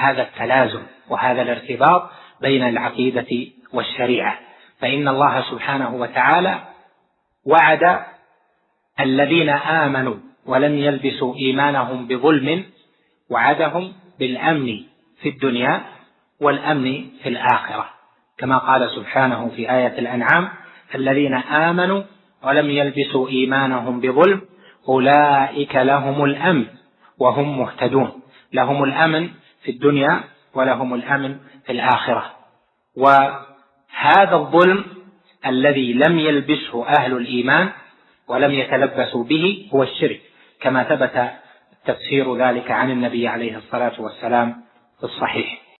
هذا التلازم وهذا الارتباط بين العقيدة والشريعة. فإن الله سبحانه وتعالى وعد الذين آمنوا ولم يلبسوا إيمانهم بظلم، وعدهم بالأمن في الدنيا والأمن في الآخرة، كما قال سبحانه في آية الأنعام: الذين آمنوا ولم يلبسوا إيمانهم بظلم أولئك لهم الأمن وهم مهتدون. لهم الأمن في الدنيا ولهم الأمن في الآخرة. وهذا الظلم الذي لم يلبسه أهل الإيمان ولم يتلبسوا به هو الشرك، كما ثبت تفسير ذلك عن النبي عليه الصلاة والسلام في الصحيح.